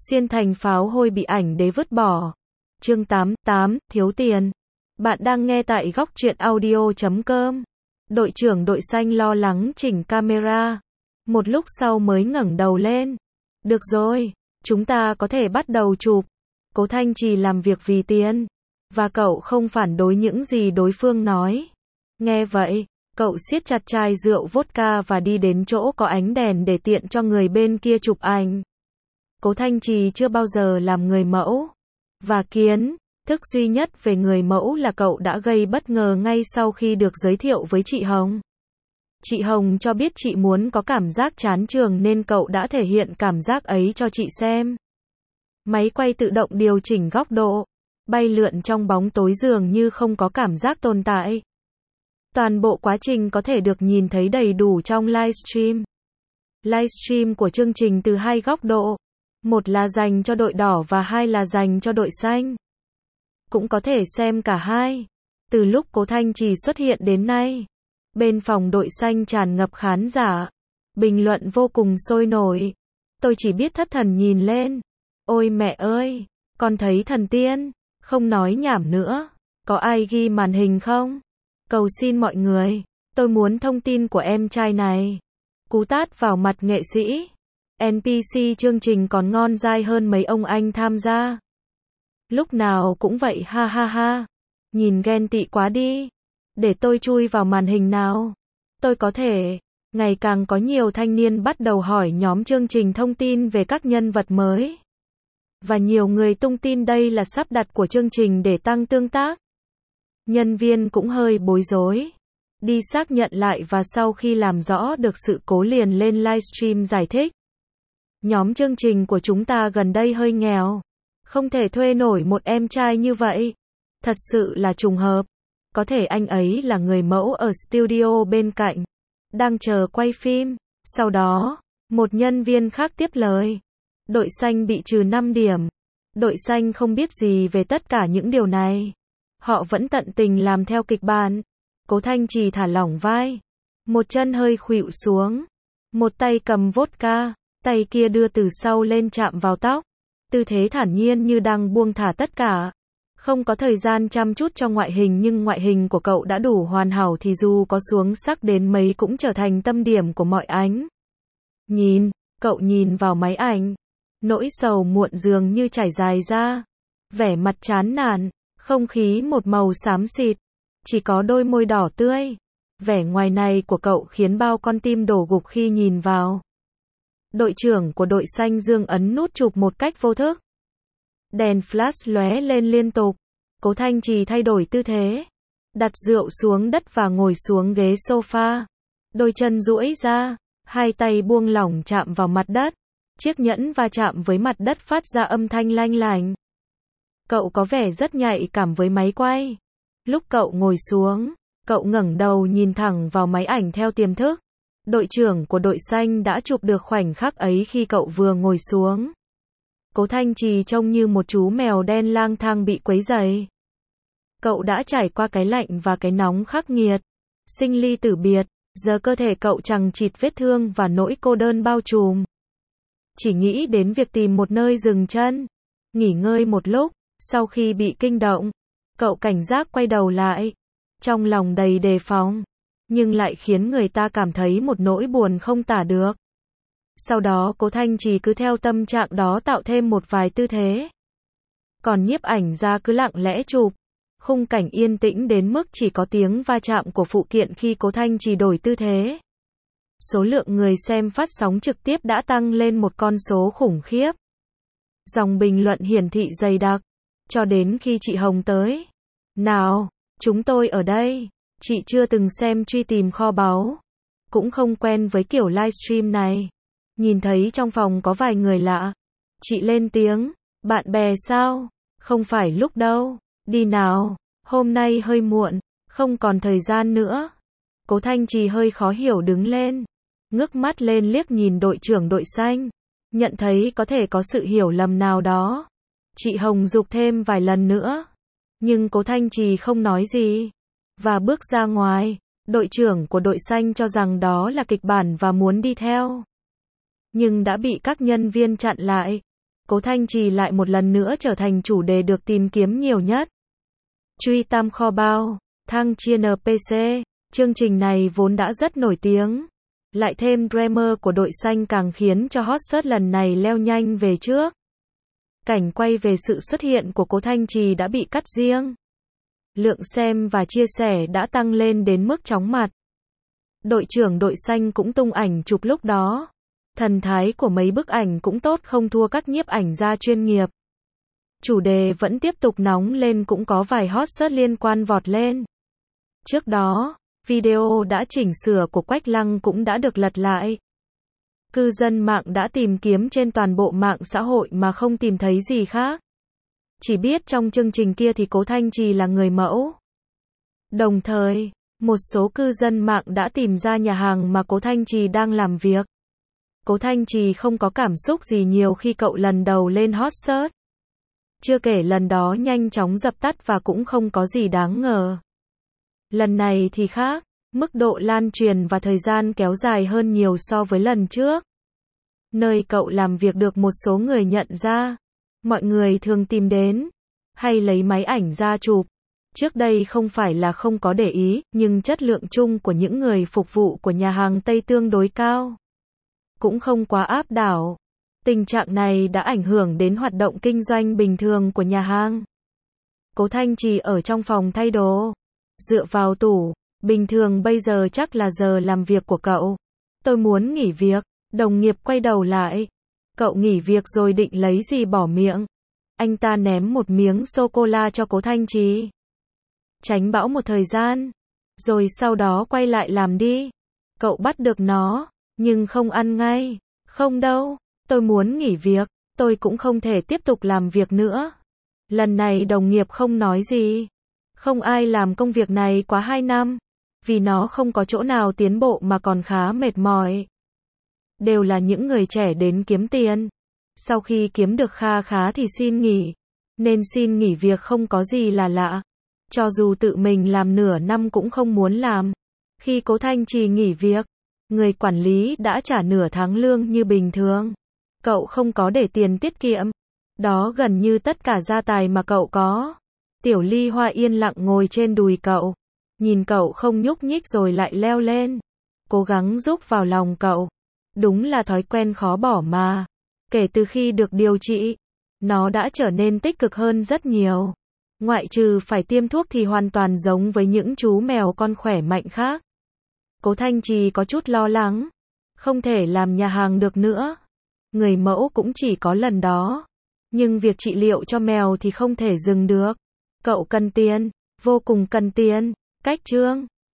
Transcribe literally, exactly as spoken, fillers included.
Xuyên thành pháo hôi bị ảnh đế vứt bỏ. Chương tám, tám, thiếu tiền. Bạn đang nghe tại góc truyện audio chấm com. Đội trưởng đội xanh lo lắng chỉnh camera. Một lúc sau mới ngẩng đầu lên. Được rồi, chúng ta có thể bắt đầu chụp. Cố Thanh Trì làm việc vì tiền. Và cậu không phản đối những gì đối phương nói. Nghe vậy, cậu siết chặt chai rượu vodka và đi đến chỗ có ánh đèn để tiện cho người bên kia chụp ảnh. Cố Thanh Trì chưa bao giờ làm người mẫu. Và kiến thức duy nhất về người mẫu là cậu đã gây bất ngờ ngay sau khi được giới thiệu với chị Hồng. Chị Hồng cho biết chị muốn có cảm giác chán trường nên cậu đã thể hiện cảm giác ấy cho chị xem. Máy quay tự động điều chỉnh góc độ, bay lượn trong bóng tối dường như không có cảm giác tồn tại. Toàn bộ quá trình có thể được nhìn thấy đầy đủ trong livestream. Livestream của chương trình từ hai góc độ. Một là dành cho đội đỏ và hai là dành cho đội xanh. Cũng có thể xem cả hai. Từ lúc Cố Thanh Trì xuất hiện đến nay, bên phòng đội xanh tràn ngập khán giả. Bình luận vô cùng sôi nổi. Tôi chỉ biết thất thần nhìn lên. Ôi mẹ ơi, con thấy thần tiên. Không nói nhảm nữa. Có ai ghi màn hình không? Cầu xin mọi người. Tôi muốn thông tin của em trai này. Cú tát vào mặt nghệ sĩ. en pê xê chương trình còn ngon dai hơn mấy ông anh tham gia. Lúc nào cũng vậy ha ha ha. Nhìn ghen tị quá đi. Để tôi chui vào màn hình nào. Tôi có thể. Ngày càng có nhiều thanh niên bắt đầu hỏi nhóm chương trình thông tin về các nhân vật mới. Và nhiều người tung tin đây là sắp đặt của chương trình để tăng tương tác. Nhân viên cũng hơi bối rối. Đi xác nhận lại và sau khi làm rõ được sự cố liền lên livestream giải thích. Nhóm chương trình của chúng ta gần đây hơi nghèo. Không thể thuê nổi một em trai như vậy. Thật sự là trùng hợp. Có thể anh ấy là người mẫu ở studio bên cạnh. Đang chờ quay phim. Sau đó, một nhân viên khác tiếp lời. Đội xanh bị trừ năm điểm. Đội xanh không biết gì về tất cả những điều này. Họ vẫn tận tình làm theo kịch bản. Cố Thanh Trì thả lỏng vai. Một chân hơi khuỵu xuống. Một tay cầm vodka. Tay kia đưa từ sau lên chạm vào tóc. Tư thế thản nhiên như đang buông thả tất cả. Không có thời gian chăm chút cho ngoại hình nhưng ngoại hình của cậu đã đủ hoàn hảo thì dù có xuống sắc đến mấy cũng trở thành tâm điểm của mọi ánh. Nhìn, cậu nhìn vào máy ảnh. Nỗi sầu muộn dường như trải dài ra. Vẻ mặt chán nản, không khí một màu xám xịt. Chỉ có đôi môi đỏ tươi. Vẻ ngoài này của cậu khiến bao con tim đổ gục khi nhìn vào. Đội trưởng của đội xanh dương ấn nút chụp một cách vô thức. Đèn flash lóe lên liên tục. Cố Thanh Trì thay đổi tư thế. Đặt rượu xuống đất và ngồi xuống ghế sofa. Đôi chân duỗi ra. Hai tay buông lỏng chạm vào mặt đất. Chiếc nhẫn va chạm với mặt đất phát ra âm thanh lanh lành. Cậu có vẻ rất nhạy cảm với máy quay. Lúc cậu ngồi xuống, cậu ngẩng đầu nhìn thẳng vào máy ảnh theo tiềm thức. Đội trưởng của đội xanh đã chụp được khoảnh khắc ấy khi cậu vừa ngồi xuống. Cố Thanh Trì trông như một chú mèo đen lang thang bị quấy rầy. Cậu đã trải qua cái lạnh và cái nóng khắc nghiệt. Sinh ly tử biệt, giờ cơ thể cậu chằng chịt vết thương và nỗi cô đơn bao trùm. Chỉ nghĩ đến việc tìm một nơi dừng chân, nghỉ ngơi một lúc, sau khi bị kinh động. Cậu cảnh giác quay đầu lại, trong lòng đầy đề phòng, nhưng lại khiến người ta cảm thấy một nỗi buồn không tả được. Sau đó Cố Thanh Trì cứ theo tâm trạng đó tạo thêm một vài tư thế. Còn nhiếp ảnh gia cứ lặng lẽ chụp. Khung cảnh yên tĩnh đến mức chỉ có tiếng va chạm của phụ kiện khi Cố Thanh Trì đổi tư thế. Số lượng người xem phát sóng trực tiếp đã tăng lên một con số khủng khiếp. Dòng bình luận hiển thị dày đặc. Cho đến khi chị Hồng tới. Nào, chúng tôi ở đây. Chị chưa từng xem truy tìm kho báu. Cũng không quen với kiểu livestream này. Nhìn thấy trong phòng có vài người lạ. Chị lên tiếng. Bạn bè sao? Không phải lúc đâu. Đi nào. Hôm nay hơi muộn. Không còn thời gian nữa. Cố Thanh Trì hơi khó hiểu đứng lên. Ngước mắt lên liếc nhìn đội trưởng đội xanh. Nhận thấy có thể có sự hiểu lầm nào đó. Chị Hồng giục thêm vài lần nữa. Nhưng Cố Thanh Trì không nói gì. Và bước ra ngoài. Đội trưởng của đội xanh cho rằng đó là kịch bản và muốn đi theo. Nhưng đã bị các nhân viên chặn lại. Cố Thanh Trì lại một lần nữa trở thành chủ đề được tìm kiếm nhiều nhất. Truy Tam Kho Bao, Thăng Chia en pê xê, chương trình này vốn đã rất nổi tiếng. Lại thêm drama của đội xanh càng khiến cho hot search lần này leo nhanh về trước. Cảnh quay về sự xuất hiện của Cố Thanh Trì đã bị cắt riêng. Lượng xem và chia sẻ đã tăng lên đến mức chóng mặt. Đội trưởng đội xanh cũng tung ảnh chụp lúc đó. Thần thái của mấy bức ảnh cũng tốt không thua các nhiếp ảnh gia chuyên nghiệp. Chủ đề vẫn tiếp tục nóng lên, cũng có vài hot search liên quan vọt lên. Trước đó, video đã chỉnh sửa của Quách Lăng cũng đã được lật lại. Cư dân mạng đã tìm kiếm trên toàn bộ mạng xã hội mà không tìm thấy gì khác. Chỉ biết trong chương trình kia thì Cố Thanh Trì là người mẫu. Đồng thời, một số cư dân mạng đã tìm ra nhà hàng mà Cố Thanh Trì đang làm việc. Cố Thanh Trì không có cảm xúc gì nhiều khi cậu lần đầu lên hot search. Chưa kể lần đó nhanh chóng dập tắt và cũng không có gì đáng ngờ. Lần này thì khác, mức độ lan truyền và thời gian kéo dài hơn nhiều so với lần trước. Nơi cậu làm việc được một số người nhận ra. Mọi người thường tìm đến, hay lấy máy ảnh ra chụp. Trước đây không phải là không có để ý, nhưng chất lượng chung của những người phục vụ của nhà hàng Tây tương đối cao. Cũng không quá áp đảo. Tình trạng này đã ảnh hưởng đến hoạt động kinh doanh bình thường của nhà hàng. Cố Thanh Trì ở trong phòng thay đồ, dựa vào tủ. Bình thường bây giờ chắc là giờ làm việc của cậu. Tôi muốn nghỉ việc. Đồng nghiệp quay đầu lại. Cậu nghỉ việc rồi định lấy gì bỏ miệng? Anh ta ném một miếng sô-cô-la cho Cố Thanh Trì. Tránh bão một thời gian. Rồi sau đó quay lại làm đi. Cậu bắt được nó, nhưng không ăn ngay. Không đâu, tôi muốn nghỉ việc. Tôi cũng không thể tiếp tục làm việc nữa. Lần này đồng nghiệp không nói gì. Không ai làm công việc này quá hai năm. Vì nó không có chỗ nào tiến bộ mà còn khá mệt mỏi. Đều là những người trẻ đến kiếm tiền. Sau khi kiếm được kha khá thì xin nghỉ. Nên xin nghỉ việc không có gì là lạ. Cho dù tự mình làm nửa năm cũng không muốn làm. Khi Cố Thanh Trì nghỉ việc, người quản lý đã trả nửa tháng lương như bình thường. Cậu không có để tiền tiết kiệm. Đó gần như tất cả gia tài mà cậu có. Tiểu Ly Hoa yên lặng ngồi trên đùi cậu. Nhìn cậu không nhúc nhích rồi lại leo lên. Cố gắng giúp vào lòng cậu. Đúng là thói quen khó bỏ mà. Kể từ khi được điều trị, nó đã trở nên tích cực hơn rất nhiều. Ngoại trừ phải tiêm thuốc thì hoàn toàn giống với những chú mèo con khỏe mạnh khác. Cố Thanh Trì có chút lo lắng. Không thể làm nhà hàng được nữa. Người mẫu cũng chỉ có lần đó. Nhưng việc trị liệu cho mèo thì không thể dừng được. Cậu cần tiền, vô cùng cần tiền. Cách chương